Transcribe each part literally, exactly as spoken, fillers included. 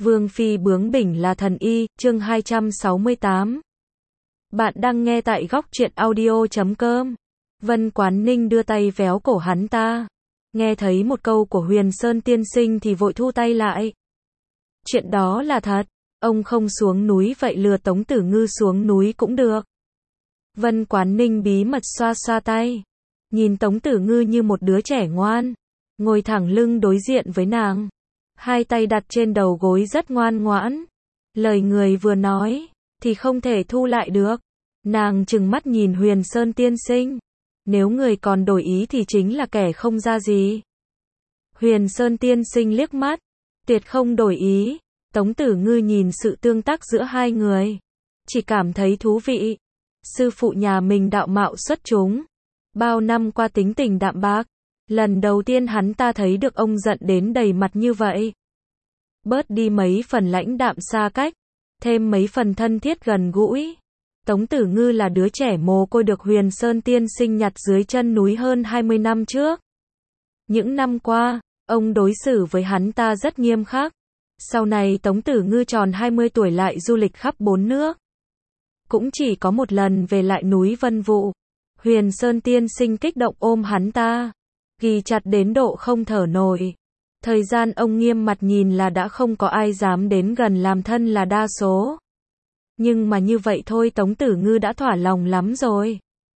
Vương phi bướng bỉnh là thần y, chương hai trăm sáu mươi tám. Bạn đang nghe tại góc truyện audio chấm com. Vân Quán Ninh đưa tay véo cổ hắn ta. Nghe thấy một câu của Huyền Sơn tiên sinh thì vội thu tay lại. Chuyện đó là thật, ông không xuống núi vậy lừa Tống Tử Ngư xuống núi cũng được. Vân Quán Ninh bí mật xoa xoa tay. Nhìn Tống Tử Ngư như một đứa trẻ ngoan. Ngồi thẳng lưng đối diện với nàng. Hai tay đặt trên đầu gối rất ngoan ngoãn. Lời người vừa nói, thì không thể thu lại được. Nàng trừng mắt nhìn Huyền Sơn tiên sinh. Nếu người còn đổi ý thì chính là kẻ không ra gì. Huyền Sơn tiên sinh liếc mắt. Tuyệt không đổi ý. Tống Tử Ngư nhìn sự tương tác giữa hai người. Chỉ cảm thấy thú vị. Sư phụ nhà mình đạo mạo xuất chúng. Bao năm qua tính tình đạm bạc. Lần đầu tiên hắn ta thấy được ông giận đến đầy mặt như vậy. Bớt đi mấy phần lãnh đạm xa cách. Thêm mấy phần thân thiết gần gũi. Tống Tử Ngư là đứa trẻ mồ côi được Huyền Sơn tiên sinh nhặt dưới chân núi hơn hai mươi năm trước. Những năm qua, ông đối xử với hắn ta rất nghiêm khắc. Sau này Tống Tử Ngư tròn hai mươi tuổi lại du lịch khắp bốn nước. Cũng chỉ có một lần về lại núi Vân Vụ. Huyền Sơn tiên sinh kích động ôm hắn ta. Ghi chặt đến độ không thở nổi. Thời gian ông nghiêm mặt nhìn là đã không có ai dám đến gần làm thân là đa số. Nhưng mà như vậy thôi Tống Tử Ngư đã thỏa lòng lắm rồi.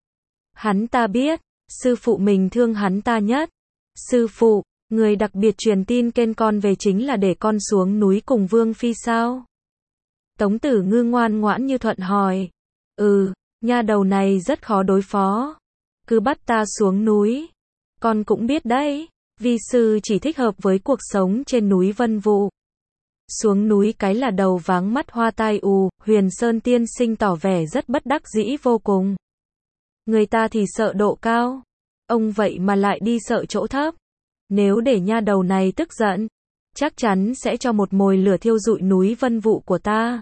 Hắn ta biết, sư phụ mình thương hắn ta nhất. Sư phụ, người đặc biệt truyền tin khen con về chính là để con xuống núi cùng Vương Phi sao? Tống Tử Ngư ngoan ngoãn như thuận hỏi. Ừ, nha đầu này rất khó đối phó. Cứ bắt ta xuống núi. Con cũng biết đấy, vi sư chỉ thích hợp với cuộc sống trên núi Vân Vụ. Xuống núi cái là đầu váng mắt hoa tai ù, Huyền Sơn tiên sinh tỏ vẻ rất bất đắc dĩ vô cùng. Người ta thì sợ độ cao, ông vậy mà lại đi sợ chỗ thấp. Nếu để nha đầu này tức giận, chắc chắn sẽ cho một mồi lửa thiêu rụi núi Vân Vụ của ta.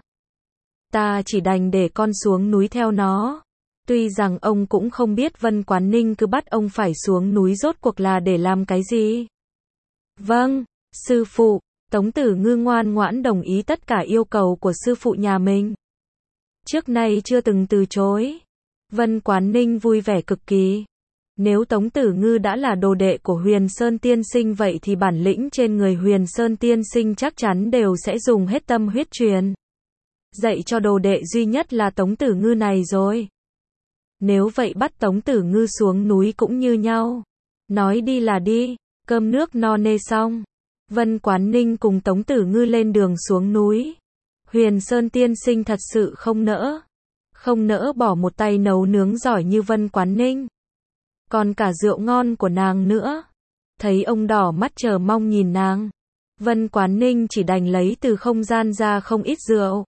Ta chỉ đành để con xuống núi theo nó. Tuy rằng ông cũng không biết Vân Quán Ninh cứ bắt ông phải xuống núi rốt cuộc là để làm cái gì. Vâng, sư phụ. Tống Tử Ngư ngoan ngoãn đồng ý tất cả yêu cầu của sư phụ nhà mình. Trước nay chưa từng từ chối. Vân Quán Ninh vui vẻ cực kỳ. Nếu Tống Tử Ngư đã là đồ đệ của Huyền Sơn tiên sinh vậy thì bản lĩnh trên người Huyền Sơn tiên sinh chắc chắn đều sẽ dùng hết tâm huyết truyền. Dạy cho đồ đệ duy nhất là Tống Tử Ngư này rồi. Nếu vậy bắt Tống Tử Ngư xuống núi cũng như nhau. Nói đi là đi, cơm nước no nê xong. Vân Quán Ninh cùng Tống Tử Ngư lên đường xuống núi. Huyền Sơn tiên sinh thật sự không nỡ. Không nỡ bỏ một tay nấu nướng giỏi như Vân Quán Ninh. Còn cả rượu ngon của nàng nữa. Thấy ông đỏ mắt chờ mong nhìn nàng. Vân Quán Ninh chỉ đành lấy từ không gian ra không ít rượu.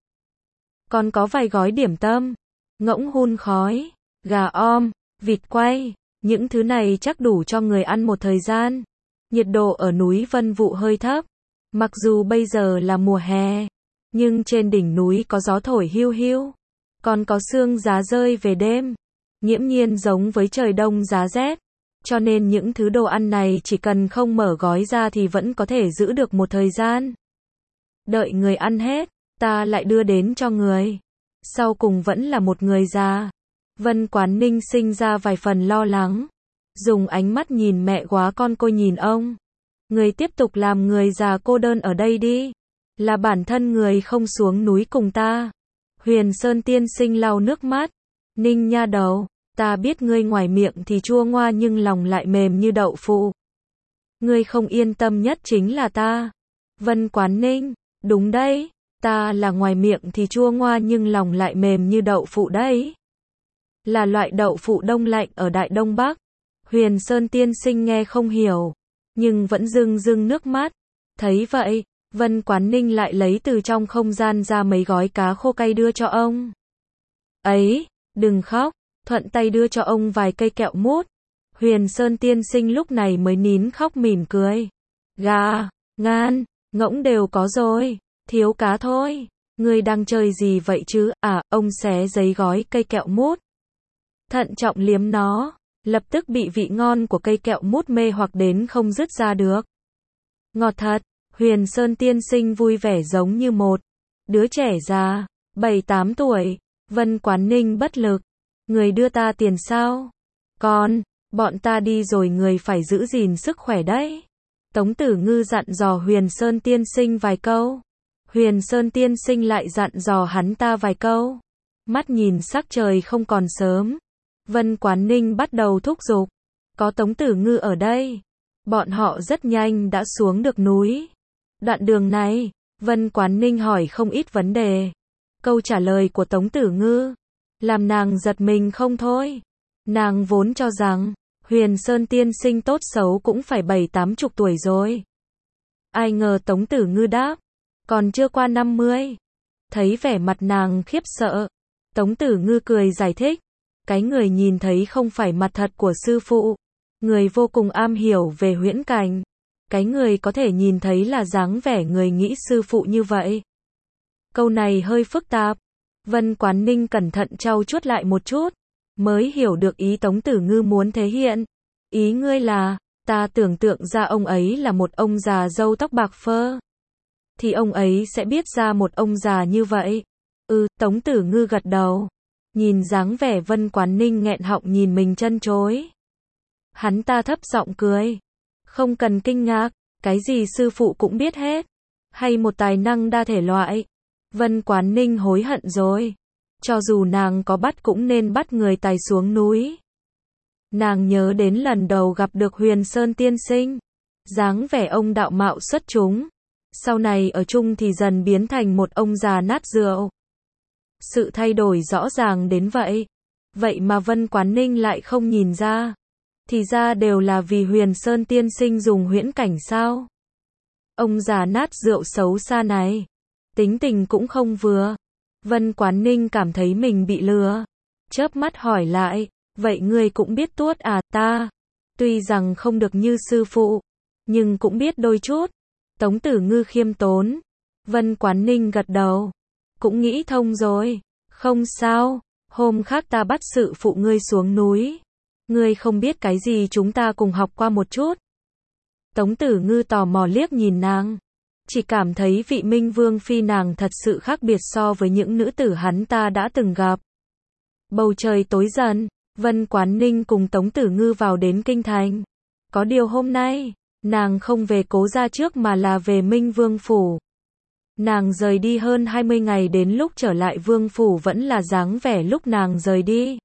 Còn có vài gói điểm tâm. Ngỗng hun khói. Gà om, vịt quay, những thứ này chắc đủ cho người ăn một thời gian. Nhiệt độ ở núi Vân Vụ hơi thấp. Mặc dù bây giờ là mùa hè, nhưng trên đỉnh núi có gió thổi hiu hiu. Còn có sương giá rơi về đêm. Nghiễm nhiên giống với trời đông giá rét. Cho nên những thứ đồ ăn này chỉ cần không mở gói ra thì vẫn có thể giữ được một thời gian. Đợi người ăn hết, ta lại đưa đến cho người. Sau cùng vẫn là một người già. Vân Quán Ninh sinh ra vài phần lo lắng. Dùng ánh mắt nhìn mẹ quá con cô nhìn ông. Người tiếp tục làm người già cô đơn ở đây đi. Là bản thân người không xuống núi cùng ta. Huyền Sơn tiên sinh lau nước mắt. Ninh nha đầu, ta biết ngươi ngoài miệng thì chua ngoa nhưng lòng lại mềm như đậu phụ. Ngươi không yên tâm nhất chính là ta. Vân Quán Ninh, đúng đấy, ta là ngoài miệng thì chua ngoa nhưng lòng lại mềm như đậu phụ đấy. Là loại đậu phụ đông lạnh ở Đại Đông Bắc. Huyền Sơn tiên sinh nghe không hiểu, nhưng vẫn rưng rưng nước mắt. Thấy vậy, Vân Quán Ninh lại lấy từ trong không gian ra mấy gói cá khô cay đưa cho ông. Ấy, đừng khóc, thuận tay đưa cho ông vài cây kẹo mút. Huyền Sơn tiên sinh lúc này mới nín khóc mỉm cười. Gà, ngan, ngỗng đều có rồi, thiếu cá thôi. Ngươi đang chơi gì vậy chứ? À, ông xé giấy gói cây kẹo mút. Thận trọng liếm nó, lập tức bị vị ngon của cây kẹo mút mê hoặc đến không dứt ra được. Ngọt thật, Huyền Sơn tiên sinh vui vẻ giống như một đứa trẻ già, bảy tám tuổi. Vân Quán Ninh bất lực. Người đưa ta tiền sao? Con, bọn ta đi rồi người phải giữ gìn sức khỏe đấy. Tống Tử Ngư dặn dò Huyền Sơn tiên sinh vài câu. Huyền Sơn tiên sinh lại dặn dò hắn ta vài câu. Mắt nhìn sắc trời không còn sớm. Vân Quán Ninh bắt đầu thúc giục. Có Tống Tử Ngư ở đây. Bọn họ rất nhanh đã xuống được núi. Đoạn đường này, Vân Quán Ninh hỏi không ít vấn đề. Câu trả lời của Tống Tử Ngư làm nàng giật mình không thôi. Nàng vốn cho rằng Huyền Sơn tiên sinh tốt xấu cũng phải bảy tám chục tuổi rồi. Ai ngờ Tống Tử Ngư đáp, còn chưa qua năm mươi. Thấy vẻ mặt nàng khiếp sợ, Tống Tử Ngư cười giải thích, cái người nhìn thấy không phải mặt thật của sư phụ, người vô cùng am hiểu về huyễn cảnh. Cái người có thể nhìn thấy là dáng vẻ người nghĩ sư phụ như vậy. Câu này hơi phức tạp. Vân Quán Ninh cẩn thận trau chuốt lại một chút, mới hiểu được ý Tống Tử Ngư muốn thể hiện. Ý ngươi là, ta tưởng tượng ra ông ấy là một ông già râu tóc bạc phơ. Thì ông ấy sẽ biết ra một ông già như vậy. Ừ, Tống Tử Ngư gật đầu. Nhìn dáng vẻ Vân Quán Ninh nghẹn họng nhìn mình chân chối. Hắn ta thấp giọng cười. Không cần kinh ngạc, cái gì sư phụ cũng biết hết. Hay một tài năng đa thể loại. Vân Quán Ninh hối hận rồi. Cho dù nàng có bắt cũng nên bắt người tài xuống núi. Nàng nhớ đến lần đầu gặp được Huyền Sơn tiên sinh. Dáng vẻ ông đạo mạo xuất chúng. Sau này ở chung thì dần biến thành một ông già nát rượu. Sự thay đổi rõ ràng đến vậy. Vậy mà Vân Quán Ninh lại không nhìn ra. Thì ra đều là vì Huyền Sơn tiên sinh dùng huyễn cảnh sao? Ông già nát rượu xấu xa này. Tính tình cũng không vừa. Vân Quán Ninh cảm thấy mình bị lừa. Chớp mắt hỏi lại, vậy ngươi cũng biết tuốt à? Ta, tuy rằng không được như sư phụ, nhưng cũng biết đôi chút. Tống Tử Ngư khiêm tốn. Vân Quán Ninh gật đầu. Cũng nghĩ thông rồi. Không sao, hôm khác ta bắt sự phụ ngươi xuống núi. Ngươi không biết cái gì chúng ta cùng học qua một chút. Tống Tử Ngư tò mò liếc nhìn nàng. Chỉ cảm thấy vị Minh Vương phi nàng thật sự khác biệt so với những nữ tử hắn ta đã từng gặp. Bầu trời tối dần, Vân Quán Ninh cùng Tống Tử Ngư vào đến kinh thành. Có điều hôm nay, nàng không về Cố gia trước mà là về Minh Vương phủ. Nàng rời đi hơn hai mươi ngày, đến lúc trở lại Vương phủ vẫn là dáng vẻ lúc nàng rời đi.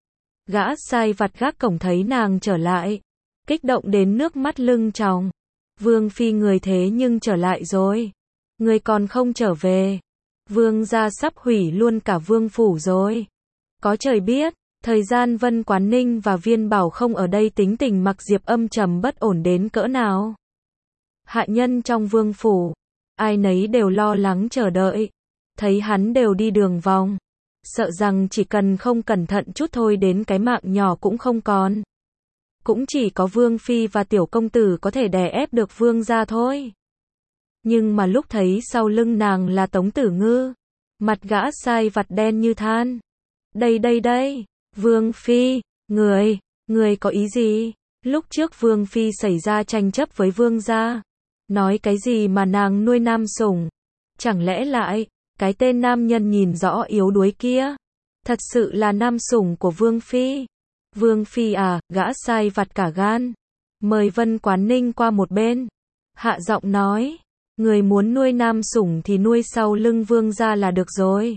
Gã sai vặt gác cổng thấy nàng trở lại, kích động đến nước mắt lưng tròng. Vương phi người thế nhưng trở lại rồi. Người còn không trở về. Vương gia sắp hủy luôn cả vương phủ rồi. Có trời biết, thời gian Vân Quán Ninh và Viên Bảo không ở đây tính tình Mặc Diệp âm trầm bất ổn đến cỡ nào. Hạ nhân trong vương phủ, ai nấy đều lo lắng chờ đợi. Thấy hắn đều đi đường vòng. Sợ rằng chỉ cần không cẩn thận chút thôi đến cái mạng nhỏ cũng không còn. Cũng chỉ có Vương phi và tiểu công tử có thể đè ép được Vương gia thôi. Nhưng mà lúc thấy sau lưng nàng là Tống Tử Ngư, mặt gã sai vặt đen như than. Đây đây đây, Vương phi, người, người có ý gì? Lúc trước Vương phi xảy ra tranh chấp với Vương gia, nói cái gì mà nàng nuôi nam sủng? Chẳng lẽ lại, cái tên nam nhân nhìn rõ yếu đuối kia, thật sự là nam sủng của Vương phi? Vương phi à, gã sai vặt cả gan. Mời Vân Quán Ninh qua một bên. Hạ giọng nói, người muốn nuôi nam sủng thì nuôi sau lưng Vương gia là được rồi.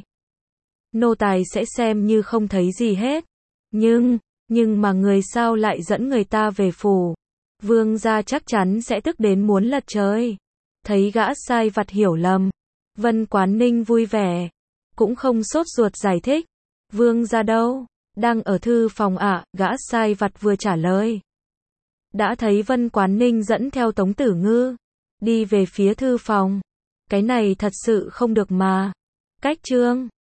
Nô tài sẽ xem như không thấy gì hết. Nhưng, nhưng mà người sao lại dẫn người ta về phủ? Vương gia chắc chắn sẽ tức đến muốn lật trời. Thấy gã sai vặt hiểu lầm, Vân Quán Ninh vui vẻ, cũng không sốt ruột giải thích. Vương gia đâu? Đang ở thư phòng ạ, à, gã sai vặt vừa trả lời. Đã thấy Vân Quán Ninh dẫn theo Tống Tử Ngư, đi về phía thư phòng. Cái này thật sự không được mà. Cách trương.